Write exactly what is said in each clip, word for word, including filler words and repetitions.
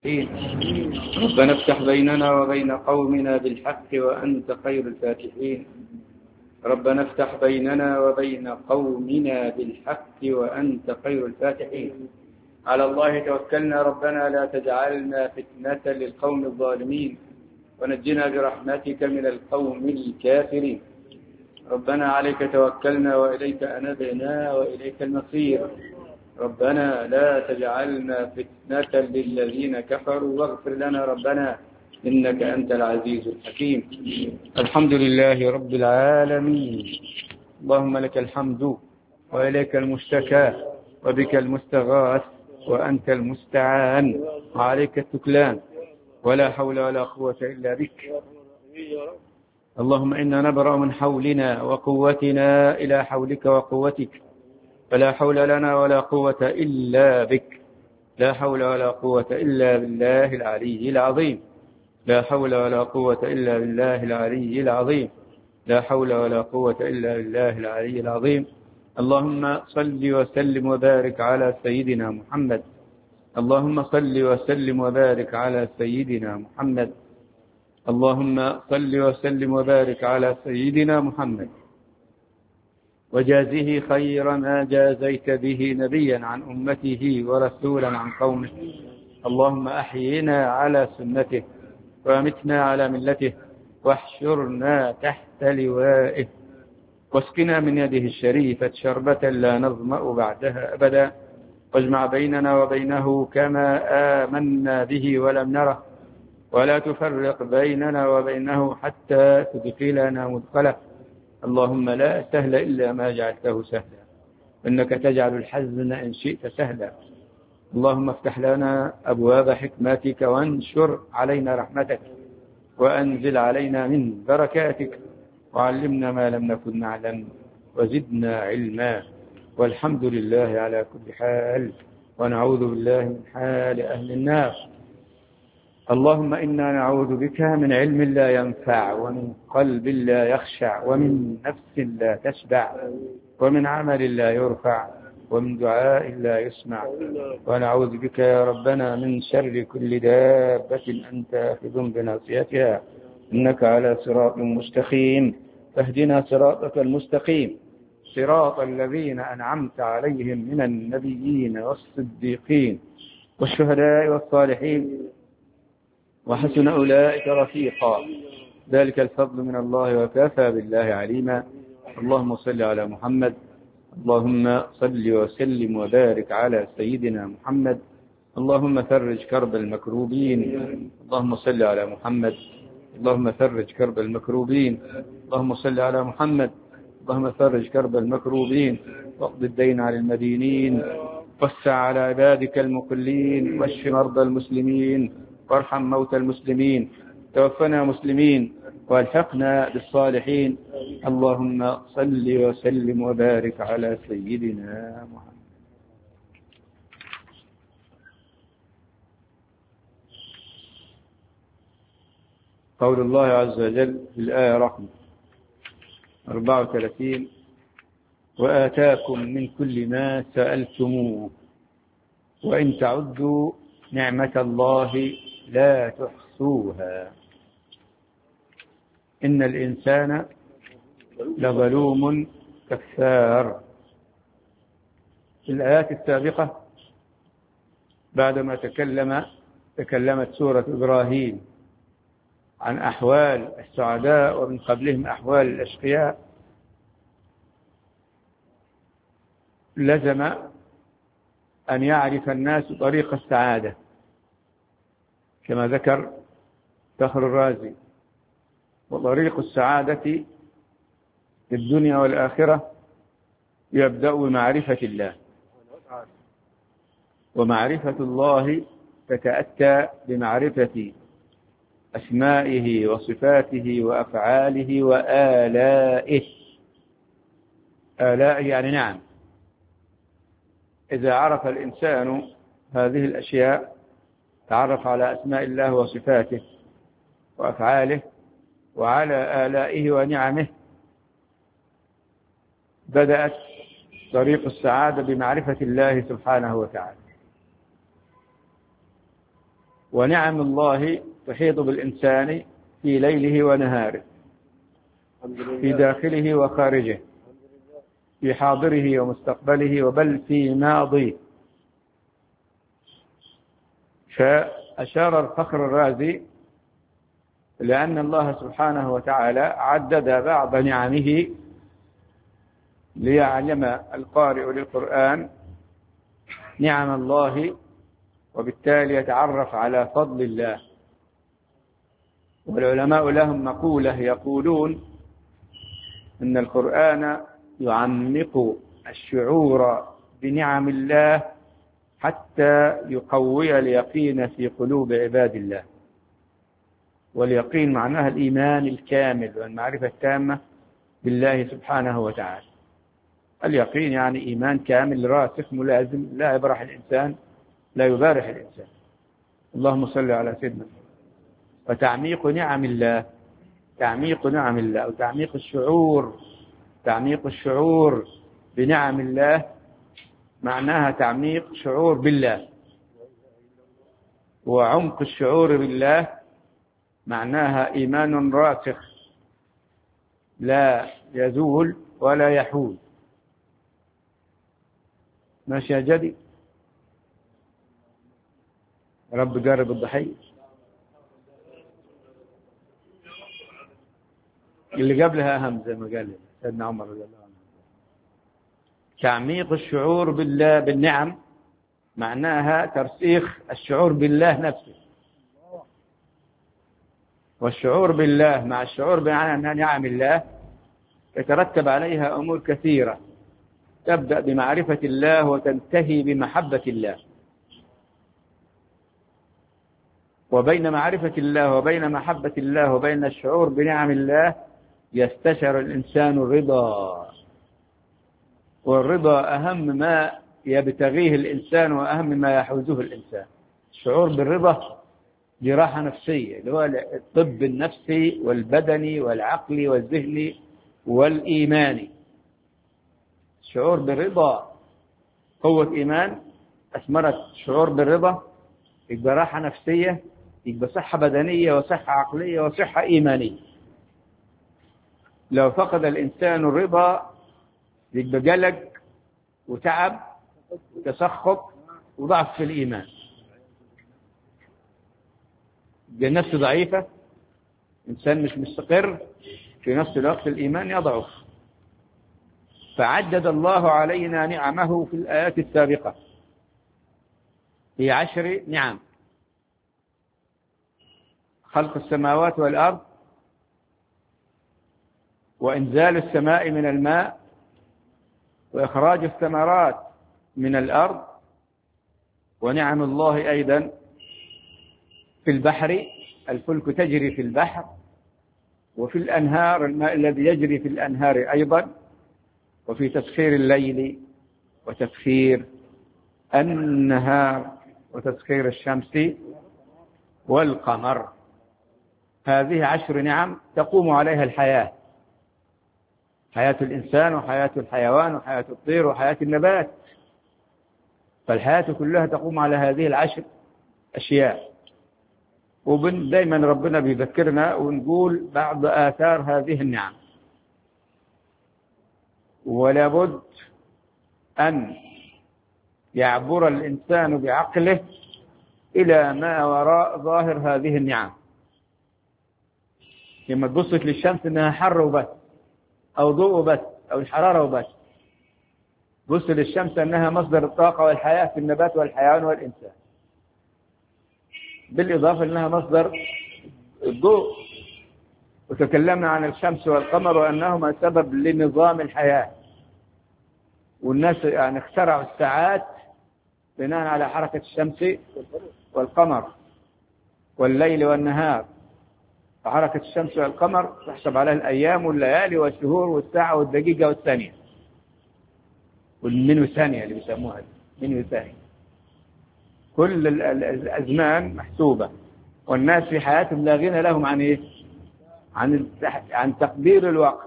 ربنا افتح بيننا وبين قومنا بالحق وأنت خير الفاتحين. ربنا افتح بيننا وبين قومنا بالحق وأنت خير الفاتحين. على الله توكلنا ربنا لا تجعلنا فتنة للقوم الظالمين ونجنا برحمتك من القوم الكافرين. ربنا عليك توكلنا وإليك أنبنا وإليك المصير. ربنا لا تجعلنا فتنة للذين كفروا واغفر لنا ربنا إنك أنت العزيز الحكيم. الحمد لله رب العالمين. اللهم لك الحمد وإليك المشتكى وبك المستغاث وأنت المستعان وعليك التكلان ولا حول ولا قوة إلا بك. اللهم إنا نبرأ من حولنا وقوتنا إلى حولك وقوتك فلا حول لنا ولا قوة إلا بك. لا حول ولا قوة إلا بالله العلي العظيم. لا حول ولا قوة إلا بالله العلي العظيم. لا حول ولا قوة إلا بالله العلي العظيم. اللهم صل وسلم وبارك على سيدنا محمد. اللهم صل وسلم وبارك على سيدنا محمد. اللهم صل وسلم وبارك على سيدنا محمد وجازه خير ما جازيت به نبيا عن أمته ورسولا عن قومه. اللهم أحينا على سنته وامتنا على ملته واحشرنا تحت لوائه واسقنا من يده الشريفة شربة لا نظمأ بعدها أبدا واجمع بيننا وبينه كما آمنا به ولم نره ولا تفرق بيننا وبينه حتى تدخلنا مدخله. اللهم لا سهل إلا ما جعلته سهلا إنك تجعل الحزن إن شئت سهلا. اللهم افتح لنا أبواب حكمتك وانشر علينا رحمتك وأنزل علينا من بركاتك وعلمنا ما لم نكن نعلم وزدنا علما. والحمد لله على كل حال ونعوذ بالله من حال أهل النار. اللهم إنا نعوذ بك من علم لا ينفع ومن قلب لا يخشع ومن نفس لا تشبع ومن عمل لا يرفع ومن دعاء لا يسمع. ونعوذ بك يا ربنا من شر كل دابة أنت آخذ بناصيتها إنك على صراط مستقيم. فاهدنا صراطك المستقيم صراط الذين أنعمت عليهم من النبيين والصديقين والشهداء والصالحين وحسن أولئك رفيقا. ذلك الفضل من الله وكفى بالله عليما. اللهم صل على محمد. اللهم صل وسلم وبارك على سيدنا محمد. اللهم فرج كرب المكروبين. اللهم صل على محمد. اللهم فرج كرب المكروبين. اللهم صل على محمد. اللهم فرج كرب المكروبين واقض الدين على المدينين وسع على عبادك المقلين واشف مرضى المسلمين وارحم موتى المسلمين. توفنا مسلمين والحقنا بالصالحين. اللهم صل وسلم وبارك على سيدنا محمد. قول الله عز وجل في الآية رقم أربعة وثلاثين وآتاكم من كل ما سألتموه وإن تعدوا نعمة الله لا تحصوها إن الإنسان لظلوم كفار. في الآيات السابقة بعدما تكلم تكلمت سورة إبراهيم عن أحوال السعداء ومن قبلهم أحوال الأشقياء لزم أن يعرف الناس طريق السعادة كما ذكر فخر الرازي. وطريق السعادة في الدنيا والآخرة يبدأ بمعرفة الله ومعرفة الله تتأتى بمعرفة أسمائه وصفاته وأفعاله وآلائه. آلائه يعني نعم. إذا عرف الإنسان هذه الأشياء تعرف على أسماء الله وصفاته وأفعاله وعلى آلائه ونعمه بدأت طريق السعادة بمعرفة الله سبحانه وتعالى. ونعم الله تحيط بالإنسان في ليله ونهاره، في داخله وخارجه، في حاضره ومستقبله، وبل في ماضيه. فأشار الفخر الرازي لأن الله سبحانه وتعالى عدد بعض نعمه ليعلم القارئ للقرآن نعم الله، وبالتالي يتعرف على فضل الله. والعلماء لهم مقولة يقولون إن القرآن يعمق الشعور بنعم الله حتى يقوي اليقين في قلوب عباد الله. واليقين معناها الإيمان الكامل والمعرفة التامة بالله سبحانه وتعالى. اليقين يعني إيمان كامل راسخ ملازم، لا يبرح الإنسان، لا يبارح الإنسان. اللهم صل على سيدنا. وتعميق نعم الله، تعميق نعم الله أو تعميق الشعور، تعميق الشعور بنعم الله معناها تعميق شعور بالله. وعمق الشعور بالله معناها إيمان راسخ لا يزول ولا يحول. ماشي يا جدي؟ رب جارب الضحية اللي قبلها أهم زي ما قال سيدنا عمر رضي الله عنه. تعميق الشعور بالله بالنعم معناها ترسيخ الشعور بالله نفسه. والشعور بالله مع الشعور بمعنى نعم الله يترتب عليها أمور كثيرة، تبدأ بمعرفة الله وتنتهي بمحبة الله. وبين معرفة الله وبين محبة الله وبين الشعور بنعم الله يستشعر الإنسان الرضا. والرضا أهم ما يبتغيه الإنسان وأهم ما يحوزه الإنسان. الشعور بالرضا دي راحة نفسية، اللي هو الطب النفسي والبدني والعقلي والذهني والإيماني. الشعور بالرضا قوة إيمان أثمرت شعور بالرضا، يبقى راحة نفسية، يبقى صحة بدنية وصحة عقلية وصحة إيمانية. لو فقد الإنسان الرضا يبقى قلق وتعب وتسخط وضعف في الإيمان، يبقى النفس ضعيفة، إنسان مش مستقر، في نفس الوقت الإيمان يضعف. فعدد الله علينا نعمه في الآيات السابقة في عشر نعم: خلق السماوات والأرض، وإنزال السماء من الماء، وإخراج الثمرات من الأرض، ونعم الله أيضا في البحر، الفلك تجري في البحر، وفي الأنهار الماء الذي يجري في الأنهار أيضا، وفي تسخير الليل وتسخير النهار وتسخير الشمس والقمر. هذه عشر نعم تقوم عليها الحياة، حياة الإنسان وحياة الحيوان وحياة الطير وحياة النبات. فالحياة كلها تقوم على هذه العشر أشياء. ودائما ربنا بيذكرنا ونقول بعض آثار هذه النعم. ولا بد أن يعبر الإنسان بعقله إلى ما وراء ظاهر هذه النعم. لما تبص للشمس إنها حر وبس، أو ضوء بس، أو الحرارة وبس. بص للشمس أنها مصدر الطاقة والحياة في النبات والحيوان والإنسان، بالإضافة أنها مصدر الضوء. وتكلمنا عن الشمس والقمر وأنهما سبب لنظام الحياة. والناس يعني اخترعوا الساعات بناء على حركة الشمس والقمر والليل والنهار. فحركة الشمس والقمر تحسب عليها الأيام والليالي والشهور والساعة والدقيقة والثانية والمنو ثانية اللي بيسموها منو ثانية. كل الأزمان محسوبة، والناس في حياتهم لا غنى لهم عن إيه؟ عن عن تقدير الوقت.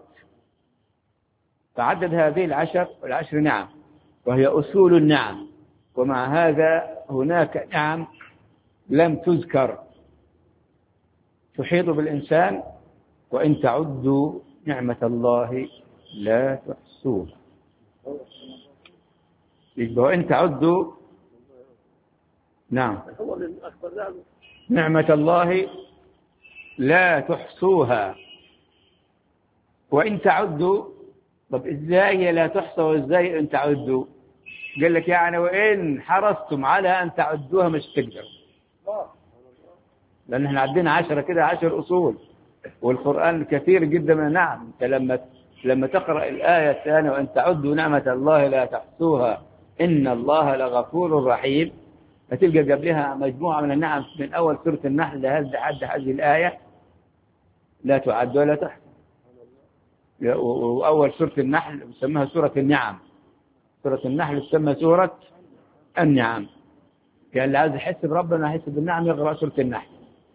فعدد هذه العشر والعشر نعم، وهي أصول النعم. ومع هذا هناك نعم لم تذكر تحيط بالإنسان، وإن تعدوا نعمة الله لا تحصوها. وإن تعدوا نعم نعمة الله لا تحصوها. وإن تعدوا، طب إزاي لا تحصى وإزاي إن تعدوا؟ قال لك يعني وإن حرصتم على أن تعدوها مش تقدروا، لأن احنا عندنا عشرة كده عشر أصول، والقرآن كثير جدا من نعم. انت لما لما تقرأ الآية الثانية وأن تعدوا نعمة الله لا تحصوها إن الله لغفور رحيم، هتلقى قبلها مجموعة من النعم من أول سورة النحل لحد هذه الآية لا تعد ولا تحصى. وأول سورة النحل بسمها سورة النعم، سورة النحل تسمى سورة النعم. كان اللي عايز يحس بربنا يحس بالنعم يقرأ سورة النحل.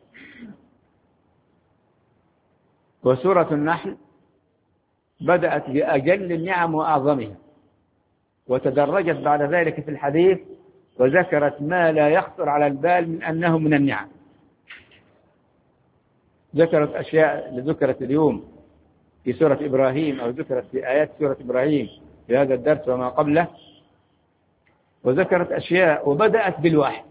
وسورة النحل بدأت بأجل النعم وأعظمها، وتدرجت بعد ذلك في الحديث وذكرت ما لا يخطر على البال من أنه من النعم. ذكرت أشياء اللي ذكرت اليوم في سورة إبراهيم أو ذكرت في آيات سورة إبراهيم في هذا الدرس وما قبله، وذكرت أشياء وبدأت بالوحي.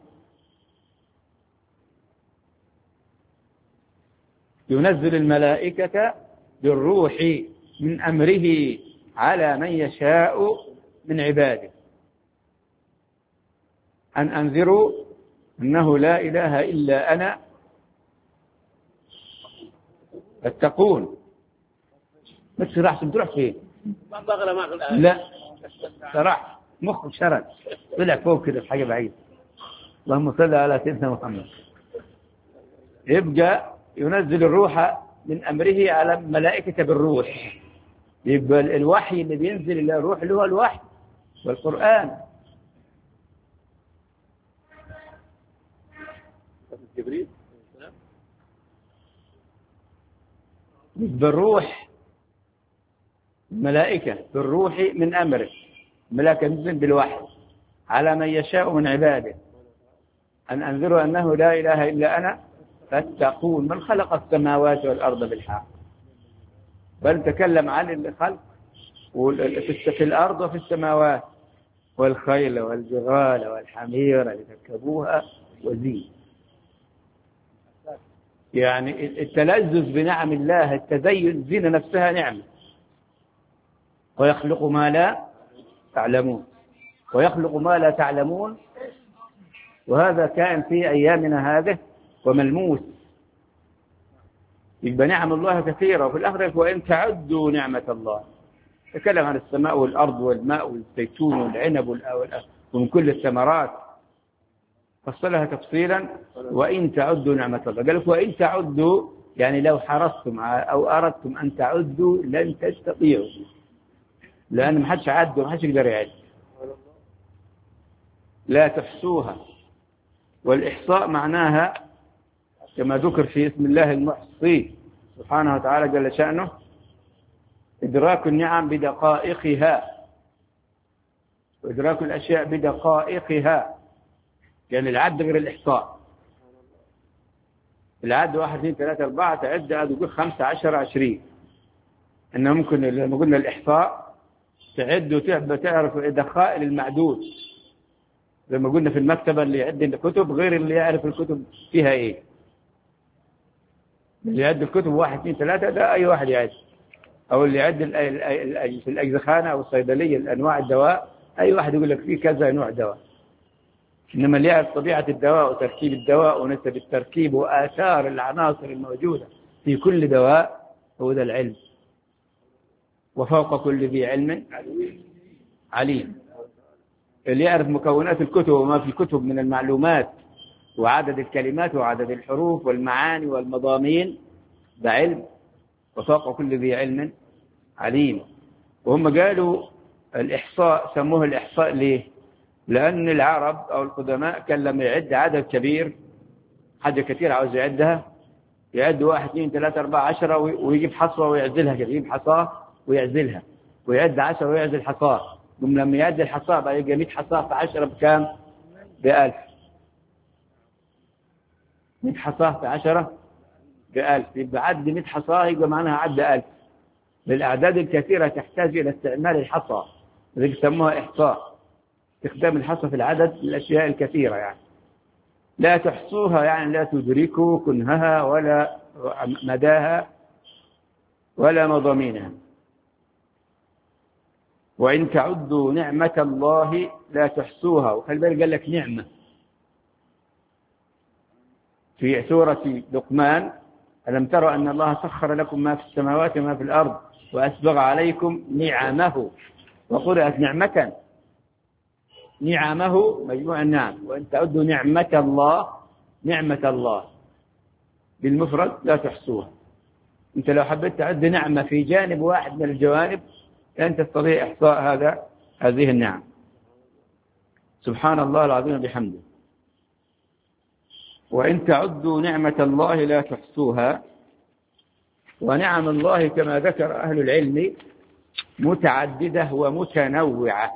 ينزل الملائكة بالروح من أمره على من يشاء من عباده أن أنذروا أنه لا إله إلا أنا فاتقون. ما تسرحش بتروح فين؟ لا سرح مخك شرد طلع فوق كده في حاجة بعيدة. اللهم صل على سيدنا محمد. يبقى ينزل الروح من أمره على الملائكة بالروح. يبقى الوحي اللي بينزل إلى الروح اللي هو الوحي والقرآن. جبريل بالروح، الملائكة بالروح من أمره، الملائكة تنزل بالوحي على من يشاء من عباده أن أنذروا أنه لا إله إلا أنا فاتقون. من خلق السماوات والأرض بالحق، بل تكلم عن الخلق في الأرض وفي السماوات، والخيل والبغال والحمير لتركبوها وزين. يعني التلذذ بنعم الله، التزين، زينة نفسها نعمة. ويخلق ما لا تعلمون، ويخلق ما لا تعلمون، وهذا كائن في أيامنا هذه وملموس. يبقى نعم الله كثيرة. وفي الآخر وإن تعدوا نعمة الله، تكلم عن السماء والأرض والماء والزيتون والعنب ومن كل الثمرات، فصلها تفصيلا. وإن تعدوا نعمة الله، قال لك وإن تعدوا يعني لو حرصتم أو أردتم أن تعدوا لن تستطيعوا، لأن ما حدش عد وما حدش يقدر يعد. لا تحصوها. والإحصاء معناها كما ذكر في اسم الله المحصي سبحانه وتعالى جل شأنه إدراك النعم بدقائقها، وإدراك الأشياء بدقائقها. يعني العد غير الإحصاء. العد واحد اثنين ثلاثة أربعة تعد هذا يقول خمسة عشر عشرين. إنه ممكن لما قلنا الإحصاء تعد وتعرف دقائق المعدود. لما قلنا في المكتبة اللي يعد الكتب غير اللي يعرف الكتب فيها إيه. اللي يعد الكتب واحد اثنين ثلاثة ده أي واحد يعد، أو اللي يعد في الأجزخانة أو الصيدلية الأنواع الدواء أي واحد يقول لك فيه كذا نوع دواء. إنما اللي يعرف طبيعة الدواء وتركيب الدواء ونسب التركيب وآثار العناصر الموجودة في كل دواء هو ذا العلم. وفوق كل ذي علم عليم. اللي يعرف مكونات الكتب وما في الكتب من المعلومات وعدد الكلمات وعدد الحروف والمعاني والمضامين ده علم. وفوق كل ذي علم عليم. وهم قالوا الإحصاء سموه الإحصاء ليه؟ لأن العرب أو القدماء كان لما يعد عدد كبير، حاجة كثير عاوز يعدها، يعد واحد اثنين ثلاثة أربعة عشرة ويجيب حصوة ويعزلها، يجيب حصاة ويعزلها، ويعد عشرة ويعزل حصاة. ثم لما يعد الحصاة بقى يجي مئة حصاة في عشرة بكام؟ بألف. مئة حصاة في عشرة بألف، يبقى عد مئة حصاة يبقى معناها عد ألف. بالأعداد الكثيرة تحتاج إلى استعمال الحصى، ذلك يسموها إحصاء، استخدام الحصى في العدد الأشياء الكثيرة يعني. لا تحصوها يعني لا تدركوا كنهها ولا مداها ولا مضامينها. وإن تعدوا نعمة الله لا تحصوها. وخلي بالك قال لك نعمة في سورة لقمان: ألم تروا أن الله سخر لكم ما في السماوات وما في الأرض وأسبغ عليكم نعمه. وقرأت نعمة، نعمه مجموع النعم. وإن تعدوا نعمة الله، نعمة الله بالمفرد لا تحصوها. أنت لو حبيت تعد نعمة في جانب واحد من الجوانب لن تستطيع إحصاء هذا هذه النعم. سبحان الله العظيم بحمده. وإن تعدوا نعمة الله لا تحصوها. ونعم الله كما ذكر أهل العلم متعددة ومتنوعة،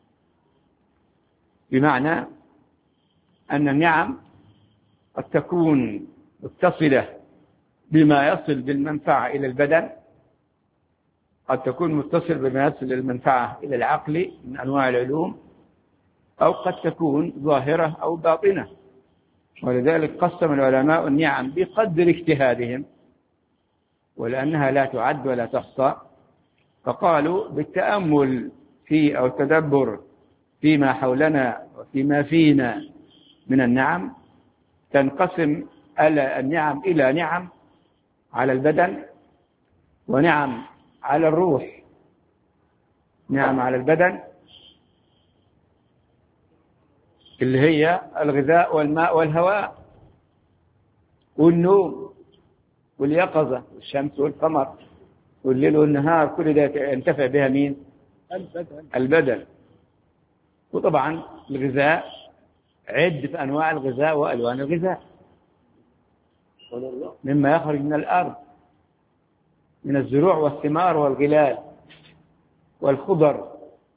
بمعنى أن النعم قد تكون متصلة بما يصل بالمنفعة إلى البدن، قد تكون متصل بما يصل بالمنفعة إلى العقل من أنواع العلوم، أو قد تكون ظاهرة أو باطنة. ولذلك قسم العلماء النعم بقدر اجتهادهم، ولأنها لا تعد ولا تحصى، فقالوا بالتأمل في أو التدبر فيما حولنا وفيما فينا من النعم تنقسم النعم إلى نعم على البدن، ونعم على الروح. نعم على البدن اللي هي الغذاء والماء والهواء والنوم واليقظة والشمس والقمر والليل والنهار، كل ده ينتفع بها مين؟ البدن. البدن. وطبعا الغذاء عد في أنواع الغذاء وألوان الغذاء، مما يخرج من الأرض من الزروع والثمار والغلال والخضر.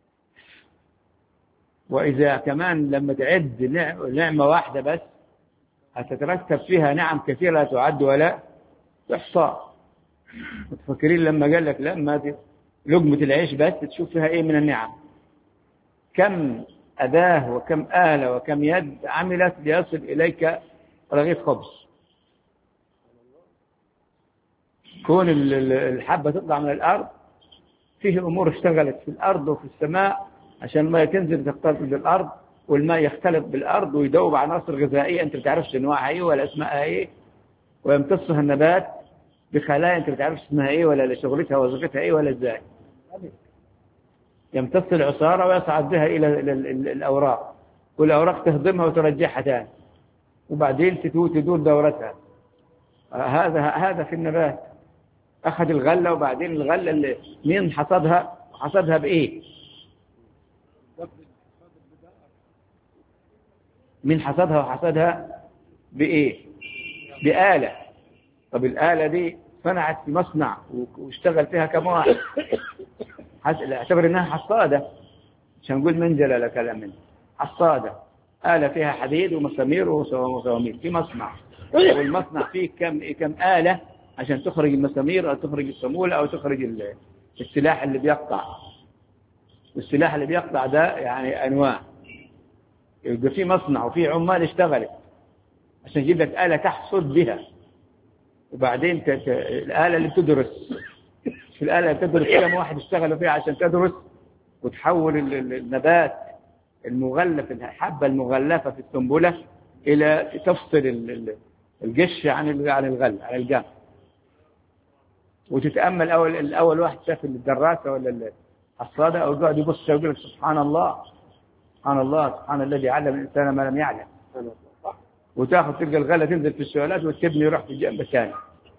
وإذا كمان لما تعد نعمة واحدة بس هتترتب فيها نعم كثيرة لا تعد ولا تحصى. متفكرين لما قال لك لما لقمة العيش بس تشوف فيها إيه من النعم، كم أداة وكم آلة وكم يد عملت ليصل إليك رغيف خبز. كون الحبة تطلع من الأرض فيه أمور اشتغلت في الأرض وفي السماء عشان الماء تنزل تختلط بالأرض، والماء يختلط بالأرض ويدوب عناصر غذائية أنت بتعرفش أنواعها إيه ولا اسمها إيه، ويمتصها النبات بخلايا أنت بتعرفش اسمها إيه ولا شغلتها وظيفتها إيه ولا إزاي. يمتص العصارة ويصعد بها إلى الأوراق، والأوراق تهضمها وترجعها تاني، وبعدين تدور دورتها. هذا هذا في النبات. أخذ الغلة، وبعدين الغلة اللي مين حصدها؟ حصدها بإيه؟ مين حصدها وحصدها بإيه؟ بآلة. طب الآلة دي صنعت في مصنع واشتغل فيها كم واحد، اعتبر انها حصادة، مش هنقول منجلة لا كلام منه، حصادة، آلة فيها حديد ومسامير ومسامير في مصنع، والمصنع فيه كم كم آلة عشان تخرج المسامير أو تخرج الصمولة أو تخرج السلاح اللي بيقطع. والسلاح اللي بيقطع ده يعني أنواع، يبقى في مصنع وفي عمال اشتغلت عشان يجيب لك آلة تحصد بها. وبعدين تت... الآلة اللي تدرس، في الآلة اللي تدرس كم واحد اشتغلوا فيها عشان تدرس وتحول النبات المغلف، الحبة المغلفة في السنبلة إلى تفصل القش عن عن الغل عن الجام. وتتأمل أول الأول واحد شاف الدراسة ولا الحصادة أو قاعد يبص ويقول سبحان الله سبحان الله سبحان الذي علم الإنسان ما لم يعلم. وتاخذ تلقى الغلة تنزل في السؤالات والتبني يروح في الجنب الثاني.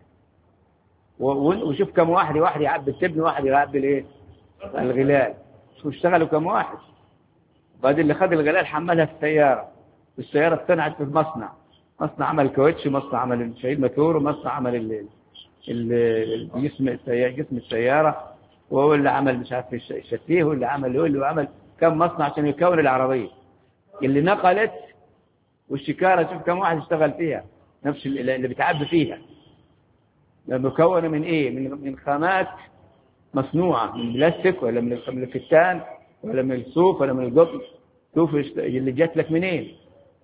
وشوف كم واحد واحد يعبي التبني واحد يعبي الايه الغلال. شوف اشتغلوا كم واحد. بعد اللي خد الغلال حملها في السيارة، والسيارة اصطنعت في المصنع، مصنع عمل كاوتش، مصنع عمل شهيد موتور، ومصنع عمل الجسم جسم السيارة، وهو اللي عمل مش عارف الشتيه، هو اللي عمل هو اللي عمل كم مصنع عشان يكون العربية اللي نقلت. والشكارة شوف كم واحد اشتغل فيها نفس اللي بتعبي فيها، مكونة من إيه؟ من من خامات مصنوعة من بلاستيك ولا من الكتان ولا من الصوف ولا من القطن. شوف اللي جات لك منين.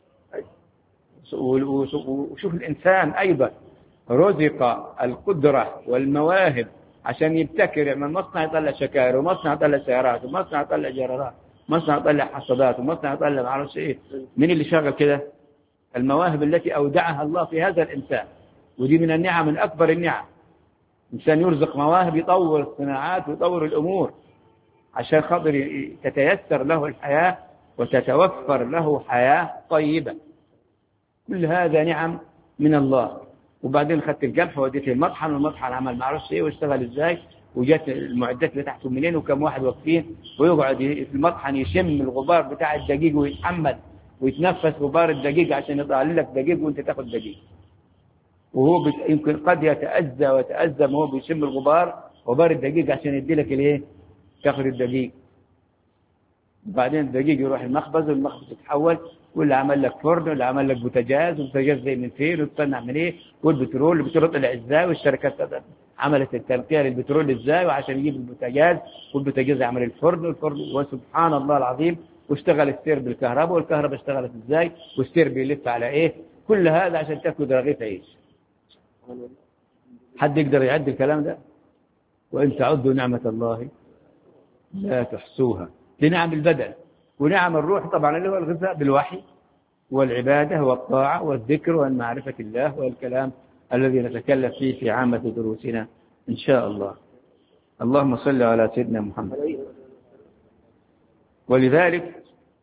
وشوف الإنسان أيضا رزق القدرة والمواهب عشان يبتكر، يعمل مصنع يطلع شكاير، ومصنع يطلع سيارات، ومصنع يطلع جرارات، مصنع يطلع حصادات، ومصنع يطلع ما اعرفش ايه. من اللي شغل كده؟ المواهب التي أودعها الله في هذا الإنسان. ودي من النعم، من أكبر النعم. إنسان يرزق مواهب يطور الصناعات ويطور الأمور عشان خاطر تتيسر له الحياة وتتوفر له حياة طيبة. كل هذا نعم من الله. وبعدين خدت القمح وديته المطحن، والمطحن عمل ما اعرفش ايه واشتغل ازاي، وجات المعدات اللي تحته منين، وكم واحد واقفين، ويقعد في المطحن يشم الغبار بتاع الدقيق ويتحمل ويتنفس غبار الدقيق عشان يطلع لك دقيق وانت تاخذ دقيق. وهو بت... يمكن قد يتأذى ويتأذى وهو بيشم الغبار غبار الدقيق عشان يدي لك الايه، تاخذ الدقيق. وبعدين الدقيق يروح المخبز، والمخبز يتحول، واللي عمل لك فرن، واللي عمل لك بوتاجاز، والبوتاجاز زي من فين وتصنع من ايه، والبترول البترول طلع ازاي، والشركات عملت التنقية للبترول ازاي وعشان يجيب البوتاجاز، والبوتاجاز عمل الفرن، والفرن وسبحان الله العظيم واشتغل السير بالكهرباء، والكهرباء اشتغلت ازاي، والسير بيلف على ايه. كل هذا عشان تاكل رغيف عيش. حد يقدر يعد الكلام ده؟ وإن تعدوا نعمة الله لا تحصوها. دي نعم البدن، ونعم الروح طبعا اللي هو الغذاء بالوحي والعبادة والطاعة والذكر والمعرفة الله والكلام الذي نتكلم فيه في عامة دروسنا إن شاء الله. اللهم صل على سيدنا محمد. ولذلك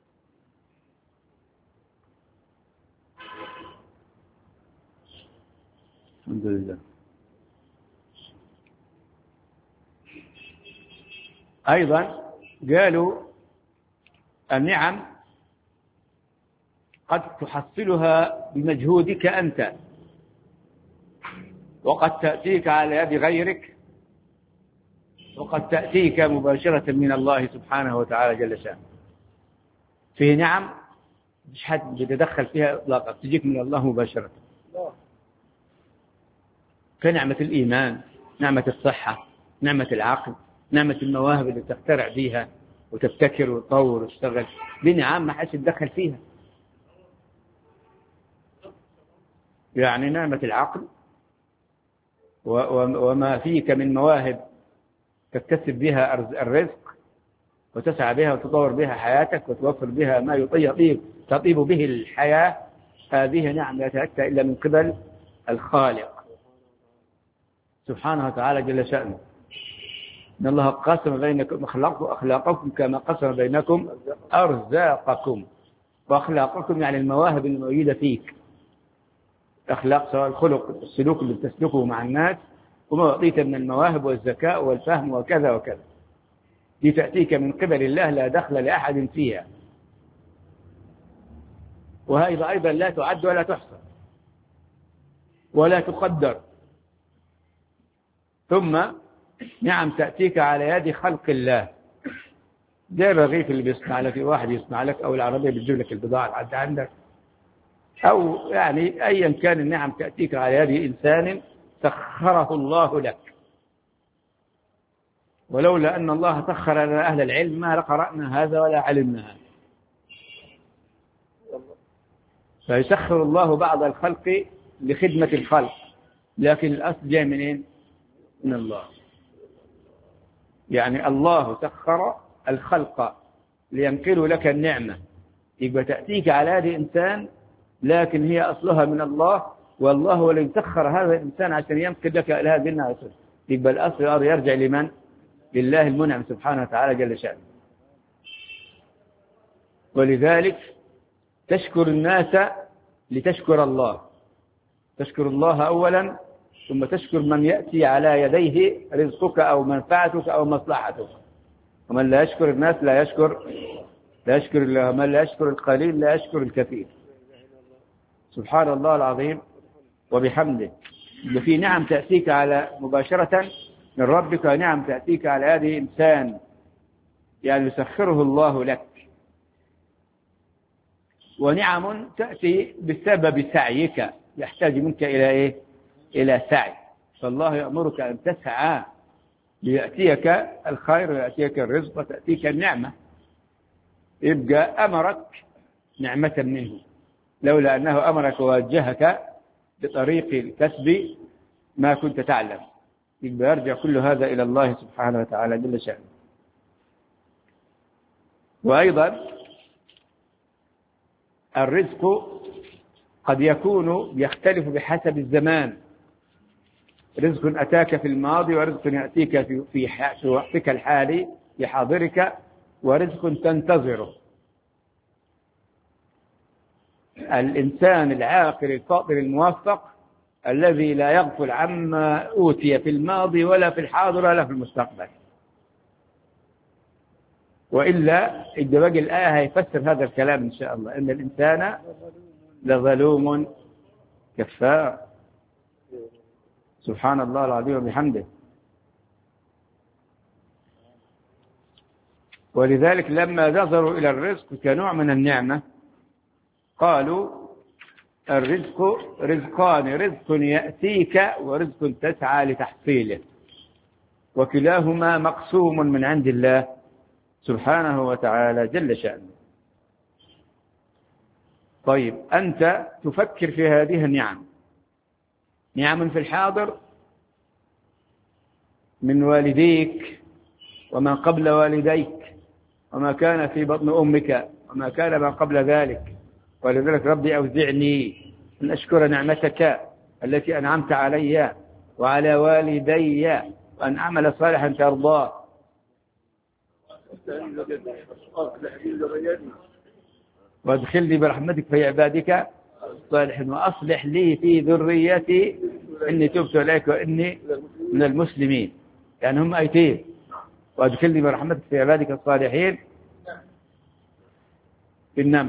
الحمد لله أيضا قالوا النعم قد تحصلها بمجهودك أنت، وقد تأتيك على يد غيرك، وقد تأتيك مباشرة من الله سبحانه وتعالى جل شأنه. في نعم مش حد بيتدخل فيها إطلاقا، تجيك من الله مباشرة، كنعمة الإيمان، نعمة الصحة، نعمة العقل، نعمة المواهب اللي تخترع بيها وتبتكر وتطور وتشتغل. دي نعم ما حدش يتدخل فيها. يعني نعمة العقل وما فيك من مواهب تكتسب بها الرزق وتسعى بها وتطور بها حياتك وتوفر بها ما يطيب تطيب به الحياة، هذه نعم لا تأتى إلا من قبل الخالق سبحانه وتعالى جل شأنه. إن الله قسم بينكم أخلاقكم كما قسم بينكم أرزاقكم. وأخلاقكم يعني المواهب الموجودة فيك، أخلاق سواء الخلق السلوك اللي بتسلكه مع الناس، وما أعطيك من المواهب والذكاء والفهم وكذا وكذا، دي تأتيك من قبل الله لا دخل لأحد فيها. وهذا أيضا لا تعد ولا تحصى ولا تقدر. ثم نعم تأتيك على يد خلق الله، زي الرغيف اللي بيصنع لك واحد يصنع لك، أو العربية بتجيب لك البضاعة اللي عند عندك، أو يعني أيا كان النعم تأتيك على يد إنسان سخره الله لك. ولولا أن الله سخر لنا أهل العلم ما قرأنا هذا ولا علمنا هذا. فيسخر الله بعض الخلق لخدمة الخلق، لكن الأصل جاي منين؟ من الله. يعني الله سخر الخلق لينقلوا لك النعمة، يبقى تأتيك على يد إنسان لكن هي أصلها من الله، والله هو الذي سخر هذا الإنسان عشان ينقل لك هذه النعمة. يبقى الأصل يرجع لمن؟ لله المنعم سبحانه وتعالى جل شأنه. ولذلك تشكر الناس لتشكر الله، تشكر الله أولا، ثم تشكر من يأتي على يديه رزقك أو منفعتك أو مصلحتك. ومن لا يشكر الناس لا يشكر لا يشكر الله، من لا يشكر القليل لا يشكر الكثير. سبحان الله العظيم وبحمده. في نعم تأتيك على مباشرة من ربك، ونعم تأتيك على يد إنسان يعني يسخره الله لك، ونعم تأتي بسبب سعيك يحتاج منك إلى إيه؟ إلى سعي. فالله يأمرك أن تسعى ليأتيك الخير ويأتيك الرزق وتأتيك النعمة. يبقى أمرك نعمة منه، لولا أنه أمرك ووجهك بطريق الكسب ما كنت تعلم. يبقى يرجع كل هذا إلى الله سبحانه وتعالى جل شأنه. وأيضا الرزق قد يكون يختلف بحسب الزمان. رزق أتاك في الماضي، ورزق يأتيك في في وقتك الحالي في حاضرك، ورزق تنتظره. الإنسان العاقل الفاطر الموفق الذي لا يغفل عما أوتي في الماضي ولا في الحاضر ولا في المستقبل. وإلا باقي الآية هيفسر هذا الكلام إن شاء الله، إن الإنسان لظلوم كفار. سبحان الله العظيم وبحمده. ولذلك لما نظروا إلى الرزق كنوع من النعمة قالوا الرزق رزقان، رزق يأتيك ورزق تسعى لتحصيله، وكلاهما مقسوم من عند الله سبحانه وتعالى جل شأنه. طيب أنت تفكر في هذه النعم، نعم في الحاضر من والديك وما قبل والديك وما كان في بطن أمك وما كان ما قبل ذلك. ولذلك ربي أوزعني أن أشكر نعمتك التي أنعمت علي وعلى والدي وأن أعمل صالحا ترضاه. وادخلني برحمتك في عبادك الصالحين وأصلح لي في ذريتي إني تبت إليك وإني من المسلمين. يعني هم آيتين، وادخلني برحمتك في عبادك الصالحين في النمل،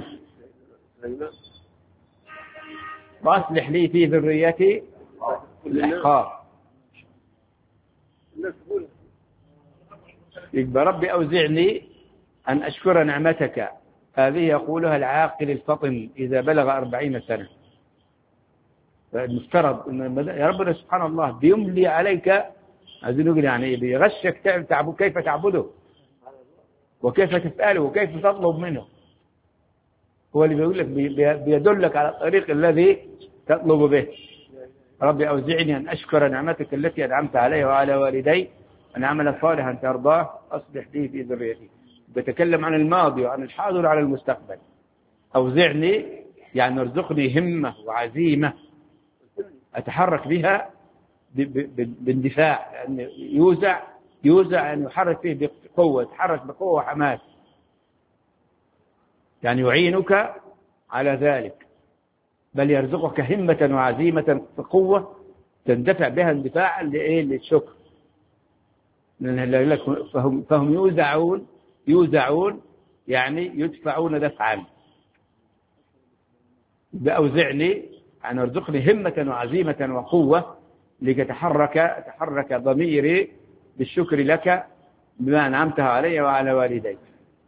وأصلح لي في ذريتي الأحقار. يبقى ربي أوزعني أن أشكر نعمتك. هذه يقولها العاقل الفطن إذا بلغ أربعين سنة. فالمفترض أن يا ربنا سبحان الله بيملي عليك، عايزين نقول يعني بيغشك تعبد كيف تعبده وكيف تسأله وكيف تطلب منه. هو اللي بيقول لك بيدلك على الطريق الذي تطلب به. ربي أوزعني أن أشكر نعمتك التي أنعمت علي وعلى والدي أن أعمل صالحا ترضاه أصلح لي في ذريتي. بتكلم عن الماضي وعن الحاضر وعن المستقبل. أوزعني يعني ارزقني همة وعزيمة أتحرك بها باندفاع، يعني يوزع يوزع أن يحرك فيه بقوة، يتحرك بقوة وحماس، يعني يعينك على ذلك، بل يرزقك همة وعزيمة بقوة تندفع بها اندفاعا للشكر. فهم, فهم يوزعون يوزعون يعني يدفعون دفعا. بأوزعني أن ارزقني همة وعزيمة وقوة لكتحرك تحرك ضميري بالشكر لك بما أنعمتها علي وعلى والدي.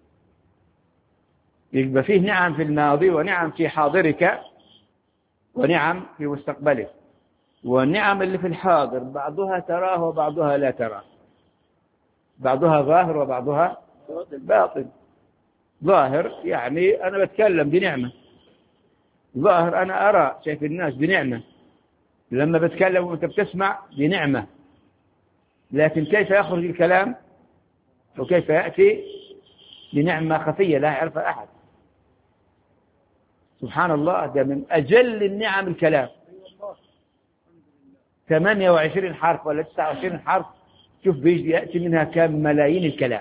يبقى فيه نعم في الماضي ونعم في حاضرك ونعم في مستقبلك. والنعم اللي في الحاضر بعضها تراه وبعضها لا تراه، بعضها ظاهر وبعضها باطن. ظاهر يعني أنا بتكلم بنعمة، ظاهر أنا أرى شايف الناس بنعمة، لما بتكلم وأنت بتسمع بنعمة. لكن كيف يخرج الكلام وكيف يأتي بنعمة خفية لا يعرفها أحد. سبحان الله، ده من أجل النعم الكلام. ثمانية وعشرين حرف ولا تسعة وعشرين حرف، شوف بيجي يأتي منها كم ملايين الكلام.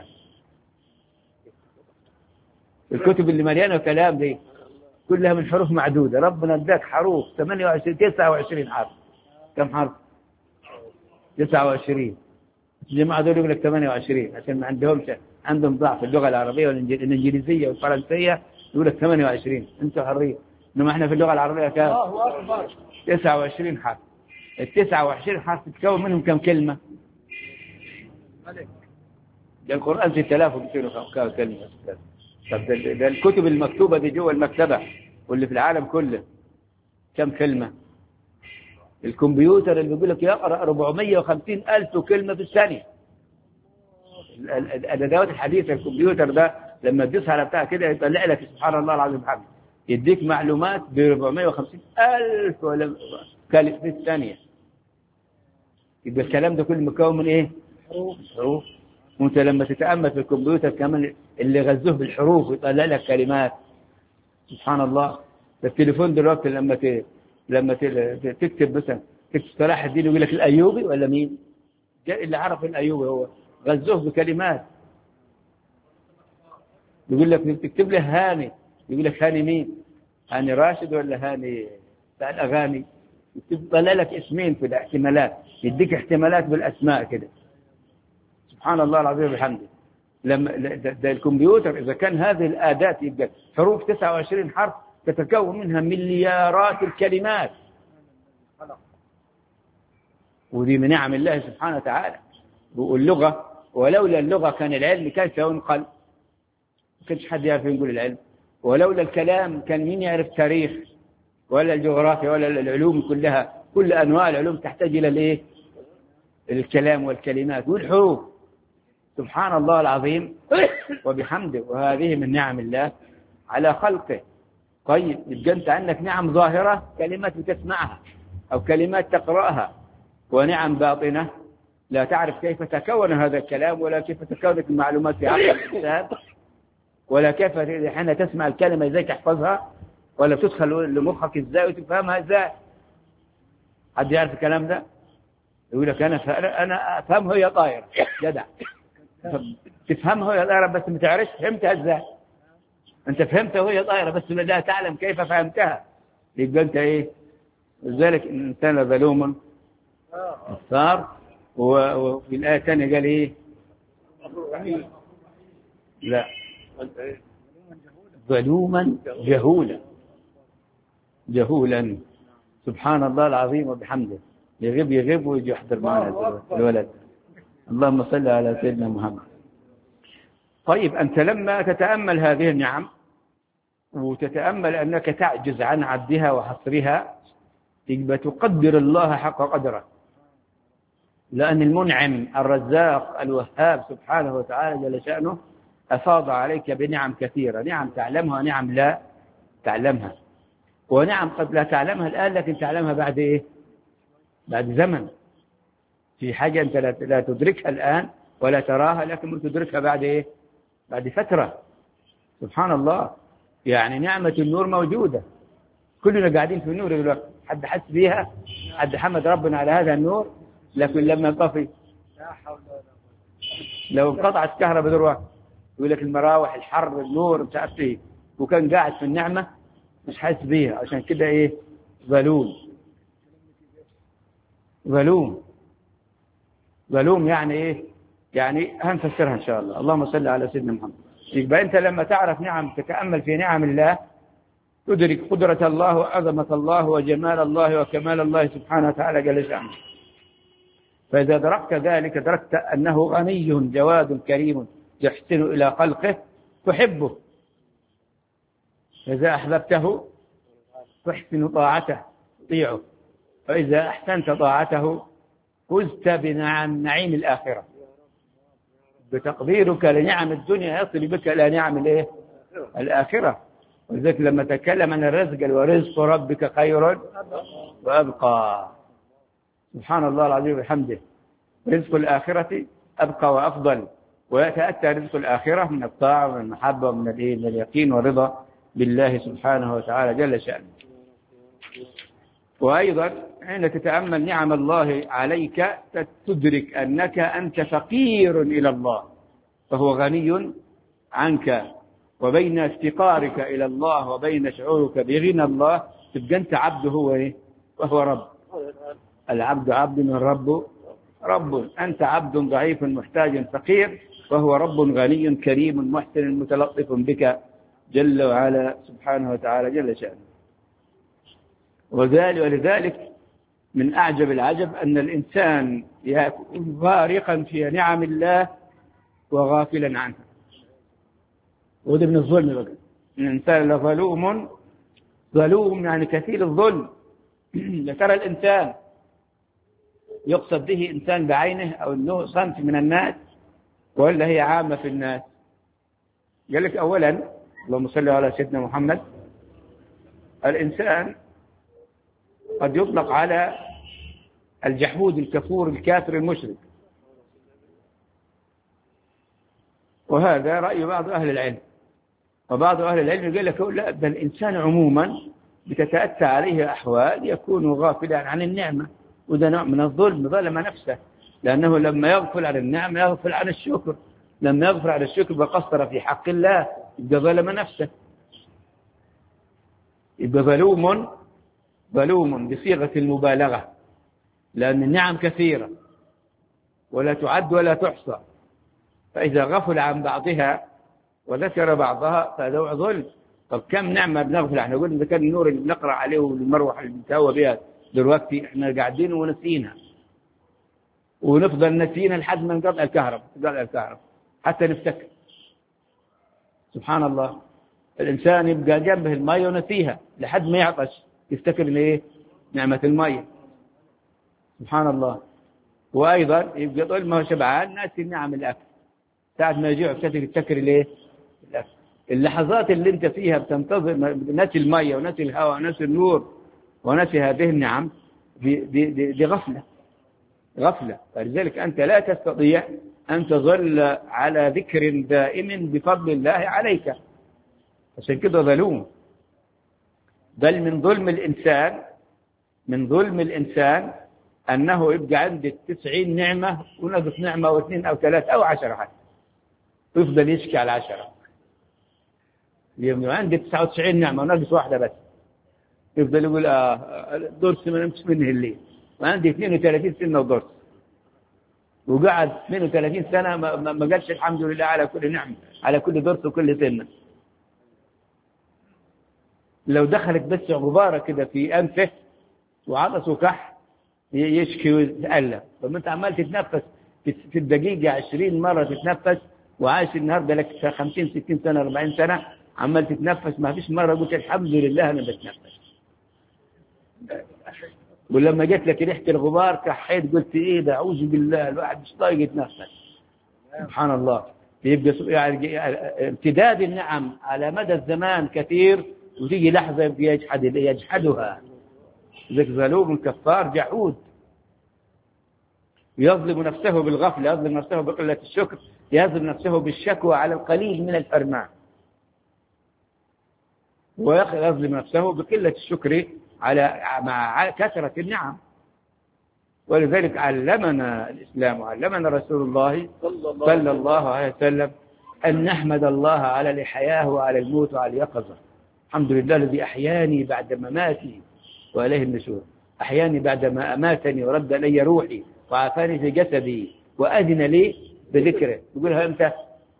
الكتب اللي مليانة كلام دي كلها من حروف معدودة. ربنا اداك حروف ثمانية وعشرين تسعة وعشرين حرف. كم حرف؟ تسعة وعشرين. الجماعة دول يقول لك ثمانية وعشرين عشان ما عندهمش عندهم ضعف اللغة العربية والإنجليزية والفرنسية، يقول لك ثمانية وعشرين. أنتوا حرين، إنما إحنا في اللغة العربية كام؟ تسعة وعشرين حرف. التسعة وعشرين حرف تتكون منهم كم كلمة؟ ده القرآن ستة آلاف ومئتين وخمسين كلمة. طب ده, ده الكتب المكتوبة دي جوا المكتبة واللي في العالم كله كم كلمة؟ الكمبيوتر اللي بيقول لك يقرأ أربعمائة وخمسين ألف كلمة في الثانية. الأدوات الحديثة الكمبيوتر ده لما تدوس على بتاع كده يطلع لك سبحان الله العظيم بحمد، يديك معلومات ب أربعمائة وخمسين ألف كلمة في الثانية. يبقى الكلام ده كله مكون من إيه؟ حروف. حروف. وأنت لما تتأمل في الكمبيوتر كمان اللي غزوه بالحروف ويطلع لك كلمات سبحان الله. التليفون دلوقتي لما ت... لما ت... تكتب مثلا تكتب صلاح الدين يقول لك الأيوبي ولا مين؟ اللي عرف الأيوبي هو غزوه بكلمات. يقول لك تكتب له هاني، يقول لك هاني مين؟ هاني راشد ولا هاني بتاع الأغاني؟ يطلع لك اسمين في الاحتمالات، يديك احتمالات بالأسماء كده سبحان الله العظيم وبحمده. لما ده, ده الكمبيوتر إذا كان هذه الآدات يبقى حروف تسعة وعشرين حرف تتكون منها مليارات الكلمات، ودي من نعم الله سبحانه وتعالى. واللغة ولولا اللغة كان العلم كيف ينقل؟ ما كانش حد يعرف ينقل العلم. ولولا الكلام كان مين يعرف تاريخ ولا الجغرافيا ولا العلوم كلها؟ كل أنواع العلوم تحتاج إلى الإيه؟ الكلام والكلمات والحروف سبحان الله العظيم وبحمده. وهذه من نعم الله على خلقه. طيب يبقى أنت عندك نعم ظاهرة كلمات بتسمعها أو كلمات تقرأها، ونعم باطنة لا تعرف كيف تكون هذا الكلام ولا كيف تكونت المعلومات في عقل الإنسان ولا كيف حين تسمع الكلمة إزاي تحفظها ولا تدخل لمخك إزاي وتفهمها إزاي. حد يعرف الكلام ده؟ يقول لك أنا أنا أفهمه هي طائرة جدع، تفهمه هي طائرة بس ما تعرفش فهمتها إزاي. أنت فهمتها وهي طائرة بس لا تعلم كيف فهمتها، يبقى أنت إيه؟ لذلك الإنسان ظلوم صار. وفي الآية الثانية قال إيه؟ لا ظلوما جهولا. جهولا سبحان الله العظيم وبحمده. يغيب يغيب ويجي يحضر معنا الولد. اللهم صل على سيدنا محمد. طيب أنت لما تتأمل هذه النعم وتتأمل أنك تعجز عن عدها وحصرها يبقى تقدر الله حق قدره، لأن المنعم الرزاق الوهاب سبحانه وتعالى جل شأنه أفاض عليك بنعم كثيرة، نعم تعلمها ونعم لا تعلمها، ونعم قد لا تعلمها الآن لكن تعلمها بعد إيه؟ بعد زمن. في حاجة أنت لا تدركها الآن ولا تراها لكن تدركها بعد إيه؟ بعد فترة. سبحان الله. يعني نعمة النور موجودة، كلنا قاعدين في النور دلوقتي، حد حس بيها؟ حد حمد ربنا على هذا النور؟ لكن لما انطفي لو انقطعت الكهرباء دلوقتي يقول لك المراوح الحر النور مش عارف ايه، وكان قاعد في النعمة مش حاسس بيها. عشان كده ايه؟ ظلوم. ظلوم ظلوم يعني ايه؟ يعني هنفسرها ان شاء الله. اللهم صل على سيدنا محمد. يبقى انت لما تعرف نعم تتأمل في نعم الله تدرك قدرة الله وعظمة الله وجمال الله وكمال الله سبحانه وتعالى جل شأنه. فإذا أدركت ذلك أدركت أنه غني جواد كريم يحسن إلى خلقه تحبه، فإذا أحببته تحسن طاعته تطيعه، فإذا أحسنت طاعته فزت بنعم نعيم الآخرة. بتقديرك لنعم الدنيا يصل بك إلى نعم الإيه؟ الآخرة. ولذلك لما تكلم عن الرزق ورزق ربك خير وأبقى. سبحان الله العظيم وبحمده. رزق الآخرة أبقى وأفضل، ويتأتى رزق الآخرة من الطاعة ومن المحبة ومن اليقين والرضا بالله سبحانه وتعالى جل شأنه. وأيضا حين تتأمل نعم الله عليك تدرك أنك أنت فقير إلى الله فهو غني عنك، وبين افتقارك إلى الله وبين شعورك بغنى الله تبقى أنت عبد هو إيه؟ وهو رب. العبد عبد من رب رب. أنت عبد ضعيف محتاج فقير، وهو رب غني كريم محسن متلطف بك جل وعلا سبحانه وتعالى جل شأنه. ولذلك من أعجب العجب أن الإنسان يكون غارقا في نعم الله وغافلا عنها. وده من الظلم بقى. الإنسان لظلوم ظلوم يعني كثير الظلم. ترى الإنسان يقصد به إنسان بعينه أو أنه صنف من الناس ولا هي عامة في الناس؟ قال لك أولا اللهم صل على سيدنا محمد، الإنسان قد يطلق على الجحود الكفور الكافر المشرك، وهذا رأي بعض أهل العلم. وبعض أهل العلم قال لك لا، بل الإنسان عموما بتتأتى عليه أحوال يكون غافلا عن النعمة، وده نوع من الظلم، ظلم نفسه، لأنه لما يغفل عن النعمة يغفل عن الشكر، لما يغفل عن الشكر بقصر في حق الله، يبقى ظلم نفسه، يبقى ظلوم ظلوم بصيغة المبالغة، لأن النعم كثيرة ولا تعد ولا تحصى، فإذا غفل عن بعضها وذكر بعضها فهذا ظلم. طب كم نعمة بنغفل عنها؟ نقول إذا كان النور اللي بنقرأ عليه والمروحة اللي بنتهوى بها دلوقتي احنا قاعدين ونسينا، ونفضل نسينا لحد ما نقطع الكهرباء، نقطع الكهرباء حتى نفتكر. سبحان الله، الإنسان يبقى جنبه المية ونسيها لحد ما يعطش يفتكر ليه نعمة المية. سبحان الله. وأيضا يبقى طول ما هو شبعان ناسي نعم الأكل، ساعة ما يجوع يفتكر ليه الأكل. اللحظات اللي انت فيها بتنتظر ناسي المية وناسي الهواء وناسي النور وناسي هذه النعم، دي, دي, دي, دي غفلة غفلة. فلذلك أنت لا تستطيع أن تظل على ذكر دائم بفضل الله عليك، عشان كده ظلوم. بل من ظلم الإنسان من ظلم الإنسان أنه يبقى عنده تسعين نعمة ونقص نعمة واثنين أو ثلاثة أو عشرة حتى، ويفضل يشكي على عشرة. عنده تسعة وتسعين نعمة ونقص واحدة بس، يفضل يقول آه درس ما نمشي منه الليل، وعندي اثنين وثلاثين سنة ودرس، وقعد اثنين وثلاثين سنة ما, ما قالش الحمد لله على كل نعمة، على كل درس وكل سنة. لو دخلت بس غبارة كده في أنفه وعطس وكح يشكي ويتألم. طب انت عمال تتنفس في الدقيقة عشرين مرة تتنفس، وعايش النهاردة لك خمسين ستين سنة أربعين سنة عمال تتنفس، ما فيش مرة قلت الحمد لله أنا بتنفس. ولما جت لك ريحة الغبار كحيت قلت إيه ده، أعوذ بالله، الواحد مش طايق يتنفس. سبحان الله. يبقى يعني امتداد النعم على مدى الزمان كثير، وتيجي لحظة يبقى يجحد يجحدها. ذلك ظلوم كفار جحود، يظلم نفسه بالغفلة، يظلم نفسه بقلة الشكر، يظلم نفسه بالشكوى على القليل من الحرمان، ويظلم نفسه بقلة الشكر على مع كثرة النعم. ولذلك علمنا الإسلام وعلمنا رسول الله صلى الله عليه وسلم أن نحمد الله على الحياة وعلى الموت وعلى اليقظة. الحمد لله الذي أحياني بعد مماتي وإليه النشور، أحياني بعدما أماتني ورد لي روحي وعافاني في جسدي وأذن لي بذكره. يقولها إمتى؟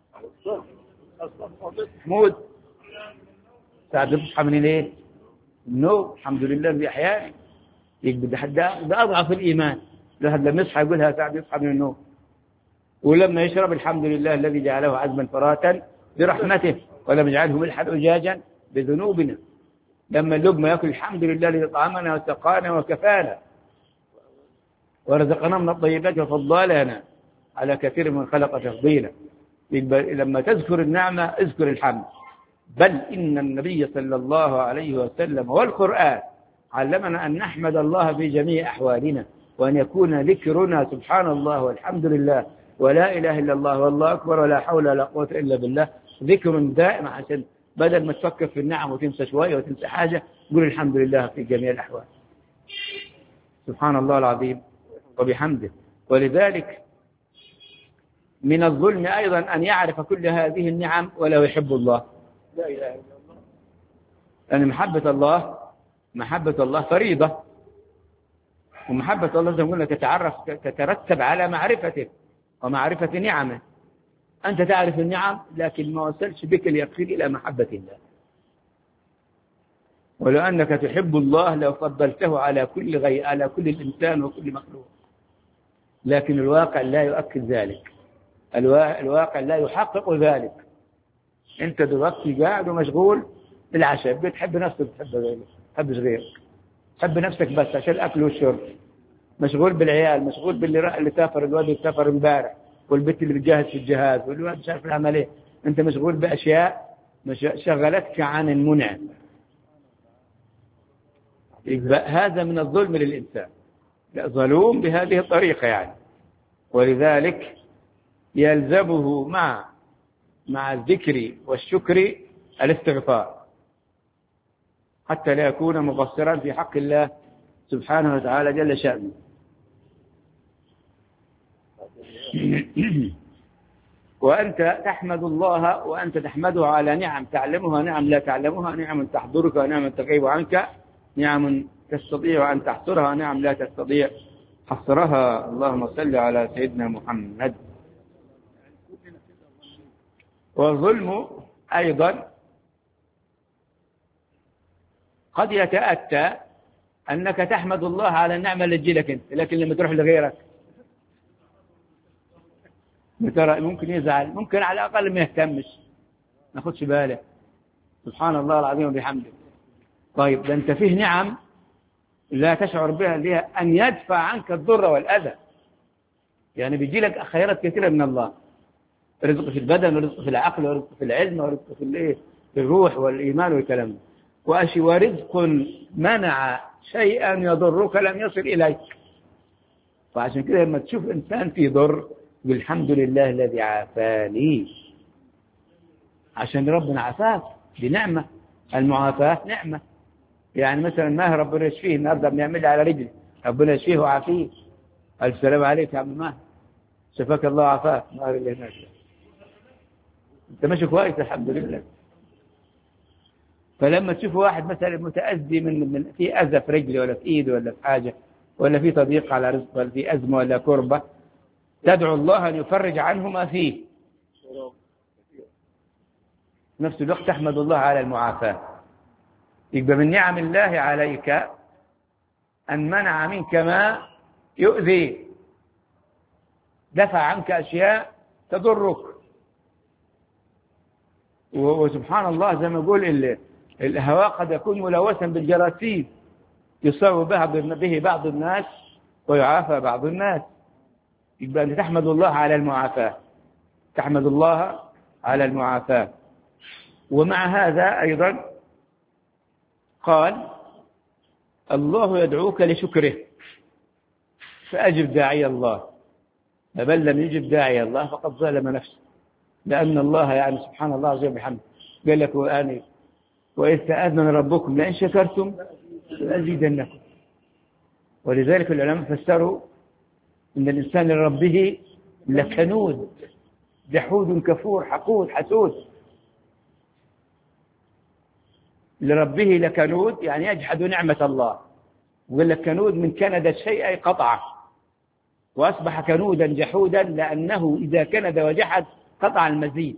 محمود ساعد تصحى من الايه؟ النوم. الحمد لله الذي أحياني. يقبل حد ده أضعف الإيمان، لحد لما يصحى يقولها ساعد يصحى من النوم. ولما يشرب الحمد لله الذي جعله عذبا فراتا برحمته ولم يجعله ملحا أجاجا بذنوبنا. لما اللقمة يأكل الحمد لله الذي طعمنا وسقانا وكفانا ورزقنا من الطيبات وفضلنا على كثير من خلق تفضيلا. لما تذكر النعمة اذكر الحمد. بل إن النبي صلى الله عليه وسلم والقرآن علمنا أن نحمد الله في جميع أحوالنا، وأن يكون ذكرنا سبحان الله والحمد لله ولا إله إلا الله والله أكبر ولا حول ولا قوة إلا بالله ذكر دائم، عشان بدل ما تفكر في النعم وتنسى شوية وتنسى حاجة قول الحمد لله في جميع الأحوال. سبحان الله العظيم وبحمده. ولذلك من الظلم أيضا أن يعرف كل هذه النعم ولا يحب الله. لا إله إلا الله. لأن محبة الله محبة الله فريضة، ومحبة الله زي ما قلنا تتعرف تترتب على معرفته ومعرفة نعمه. أنت تعرف النعم لكن ما وصلش بك اليقين إلى محبة الله. ولو أنك تحب الله لو فضلته على كل غير على كل الإنسان وكل مخلوق، لكن الواقع لا يؤكد ذلك، الواقع لا يحقق ذلك. أنت دلوقتي قاعد ومشغول بالعشاء، بتحب نفسك، بتحب غيرك، تحبش غيرك، تحب نفسك بس عشان الأكل والشرب، مشغول بالعيال، مشغول باللي راح اللي سافر، الواد اللي سافر امبارح، والبنت اللي بتجهز في الجهاز، والواد مش عارف العمل ايه. انت مشغول باشياء شغلتك عن المنعم. هذا من الظلم للإنسان، ظلوم بهذه الطريقة يعني. ولذلك يلزمه مع مع الذكر والشكر الاستغفار، حتى لا يكون مقصرا في حق الله سبحانه وتعالى جل شأنه. وأنت تحمد الله، وأنت تحمده على نعم تعلمها، نعم لا تعلمها، نعم تحضرك ونعم تغيب عنك، نعم تستطيع أن تحصرها، نعم لا تستطيع حصرها. اللهم صل على سيدنا محمد. والظلم أيضا قد يتأتى أنك تحمد الله على النعمة اللي تجي لك أنت، لكن لما تروح لغيرك ترى ممكن يزعل، ممكن على الأقل ما يهتمش، ما ياخدش باله. سبحان الله العظيم وبحمده. طيب ده أنت فيه نعم لا تشعر بها، اللي هي أن يدفع عنك الضر والأذى. يعني بيجي لك خيرات كثيرة من الله، رزق في البدن، ورزق في العقل، ورزق في العلم، ورزق في الايه، في الروح والإيمان والكلام. وأشي ورزق منع شيئا يضرك لم يصل إليك. فعشان كده لما تشوف إنسان في ضر بالحمد لله الذي عافاني، عشان ربنا عافاك، دي نعمة. المعافاة نعمة. يعني مثلا ماهر ربنا يشفيه النهارده بنعمل على رجلي، ربنا يشفيه وعافيه. ألف سلام عليك يا عم ماهر، شفاك الله وعافاك. ماهر اللي هناك انت ماشي كويس الحمد لله. فلما تشوف واحد مثلا متأذي من, من في أذى في رجله ولا في إيده ولا في حاجة، ولا في تضييق على رزقه، ولا في أزمة ولا كربة، تدعو الله أن يفرج عنه ما فيه. نفس الوقت تحمد الله على المعافاة. يبقى من نعم الله عليك أن منع منك ما يؤذي، دفع عنك أشياء تضرك. وسبحان الله زي ما يقول الهواء قد يكون ملوثا بالجراثيم، يصاب به بعض الناس ويعافى بعض الناس. يبقى أنت تحمد الله على المعافاة، تحمد الله على المعافاة. ومع هذا أيضا قال الله يدعوك لشكره فأجب داعي الله، فمن لم يجب داعي الله فقد ظلم نفسه. لأن الله يعني سبحان الله عز وجل بحمده قال لك وآني وإذ تأذن ربكم لئن شكرتم لأزيدنكم. ولذلك العلماء فسروا إن الإنسان لربه لكنود، جحود كفور حقود حسود. لربه لكنود يعني يجحد نعمة الله. وقال لك كنود من كند الشيء أي قطعه، وأصبح كنودا جحودا لأنه إذا كند وجحد قطع المزيد.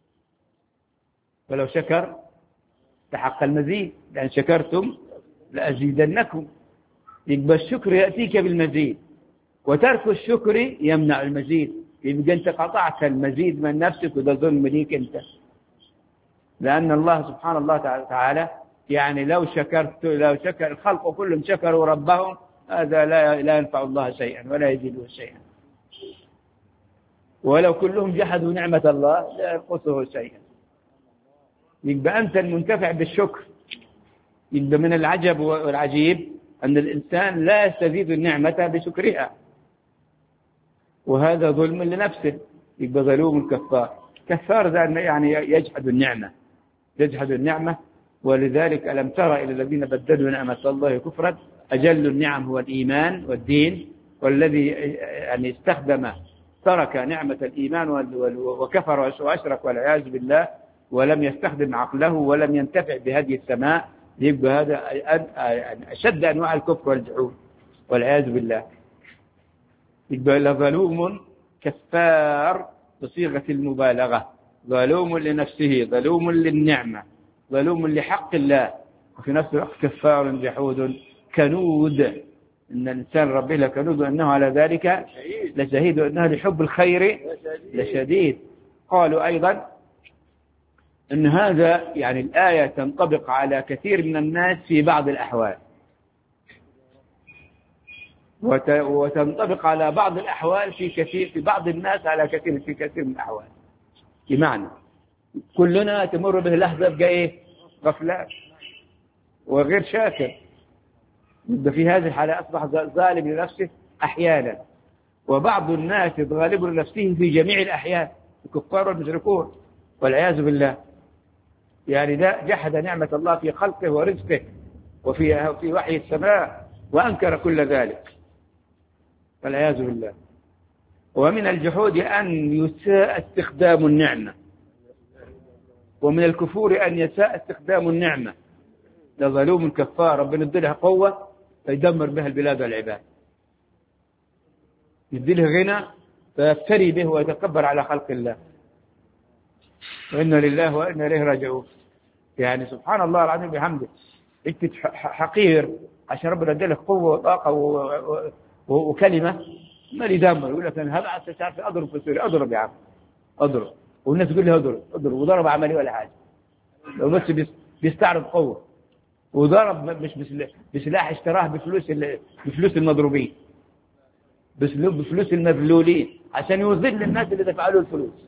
ولو شكر تحقق المزيد، لأن شكرتم لأزيدنكم. يبقى الشكر يأتيك بالمزيد، وترك الشكر يمنع المزيد. يبقى أنت قطعت المزيد من نفسك، وده ظلم ليك أنت. لأن الله سبحانه الله تعالى يعني لو شكرت لو شكر الخلق كلهم شكروا ربهم، هذا لا لا ينفع الله شيئا ولا يزيده شيئا. ولو كلهم جحدوا نعمة الله لا ينقصه شيئا. يبقى أنت المنتفع بالشكر. يبقى من العجب والعجيب أن الإنسان لا يستزيد النعمة بشكرها، وهذا ظلم لنفسه. يبقى ظلوم كفار. كفار ذا يعني يجحد النعمة، يجحد النعمة. ولذلك ألم تر إلى الذين بدلوا نعمة الله كفرا. أجل النعم هو الإيمان والدين، والذي يعني استخدم ترك نعمة الإيمان وكفر وأشرك والعياذ بالله، ولم يستخدم عقله ولم ينتفع بهدي السماء، يبقى هذا أشد أنواع الكفر والجحود والعياذ بالله. يبقى لظلوم كفار بصيغة المبالغة، ظلوم لنفسه، ظلوم للنعمة، ظلوم لحق الله، وفي نفس الوقت كفار جحود كنود. إن الإنسان ربه لكنود، وأنه على ذلك لشهيد، وأنه لحب الخير لشديد. قالوا أيضا أن هذا يعني الآية تنطبق على كثير من الناس في بعض الأحوال. وتنطبق على بعض الأحوال في كثير في بعض الناس على كثير في كثير من الأحوال. بمعنى كلنا تمر به لحظة يبقى إيه غفلان وغير شاكر، يبقى في هذه الحالة أصبح ظالم لنفسه أحيانا، وبعض الناس يتغالب لنفسه في جميع الأحيان، الكفار والمشركون والعياذ بالله. يعني ده جحد نعمة الله في خلقه ورزقه وفي في وحي السماء وأنكر كل ذلك والعياذ بالله. ومن الجحود أن يساء استخدام النعمة، ومن الكفور أن يساء استخدام النعمة. لظلوم كفار ربنا يديلها قوة فيدمر بها البلاد والعباد، يديله غنى فيفتري به ويتكبر على خلق الله. وإنا لله وإنا إليه راجعون. يعني سبحان الله العظيم بحمده، انت حقير عشان ربنا ادالك قوه وطاقه وكلمه ما لي دمر. يقول لك انا هبعث مش عارف اضرب في سوريا، اضرب يا عم اضرب، والناس تقول لي اضرب اضرب، وضرب عملي ولا حاجه، لو بس بيستعرض قوه، وضرب مش بسلاح اشتراه بفلوس بفلوس المضروبين، بفلوس المذلولين، عشان يذل الناس اللي دفعوا له الفلوس،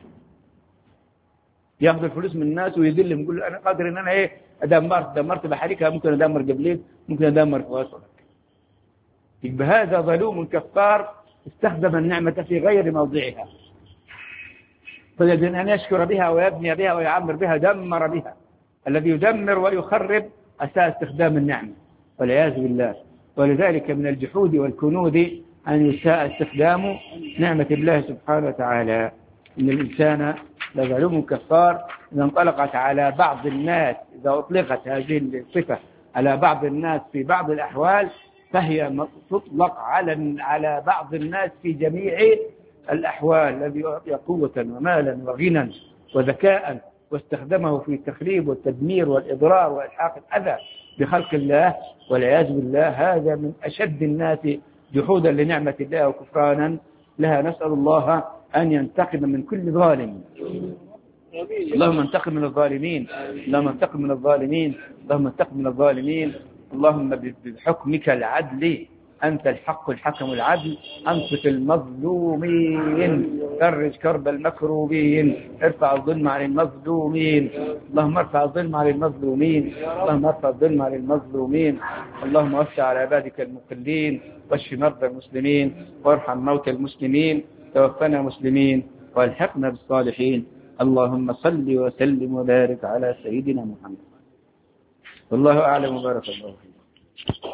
ياخذ الفلوس من الناس ويذلهم، يقول انا قادر ان انا ايه ادمرت دمرت بحريكها، ممكن ادمر جبلين، ممكن ادمر فواصلك. يبقى هذا ظلوم كفار استخدم النعمة في غير موضعها، فيجب ان يشكر بها ويبني بها ويعمر بها، دمر بها. الذي يدمر ويخرب اساء استخدام النعمة والعياذ بالله. ولذلك من الجحود والكنود ان يساء استخدام نعمة الله سبحانه وتعالى. ان الانسان لظلوم كفار إذا انطلقت على بعض الناس، إذا أطلقت هذه الصفة على بعض الناس في بعض الأحوال، فهي تطلق على على بعض الناس في جميع الأحوال. الذي يعطي قوة ومالا وغنى وذكاء واستخدمه في التخريب والتدمير والإضرار وإلحاق الأذى بخلق الله والعياذ بالله، هذا من أشد الناس جحودا لنعمة الله وكفرانا لها. نسأل الله أن ينتقم من كل ظالم. اللهم انتقم من الظالمين، اللهم انتقم من الظالمين، اللهم انتقم من الظالمين. اللهم بحكمك العدل، أنت الحق الحكم العدل، أنصف المظلومين، فرج كرب المكروبين، ارفع الظلم عن المظلومين. اللهم ارفع الظلم عن المظلومين، اللهم ارفع الظلم عن المظلومين. اللهم وسع على عبادك المقلين، واشف مرضى المسلمين، وارحم موتى المسلمين، توفنا مسلمين والحقنا بالصالحين. اللهم صل وسلم وبارك على سيدنا محمد. والله أعلم وبارك الله فيك.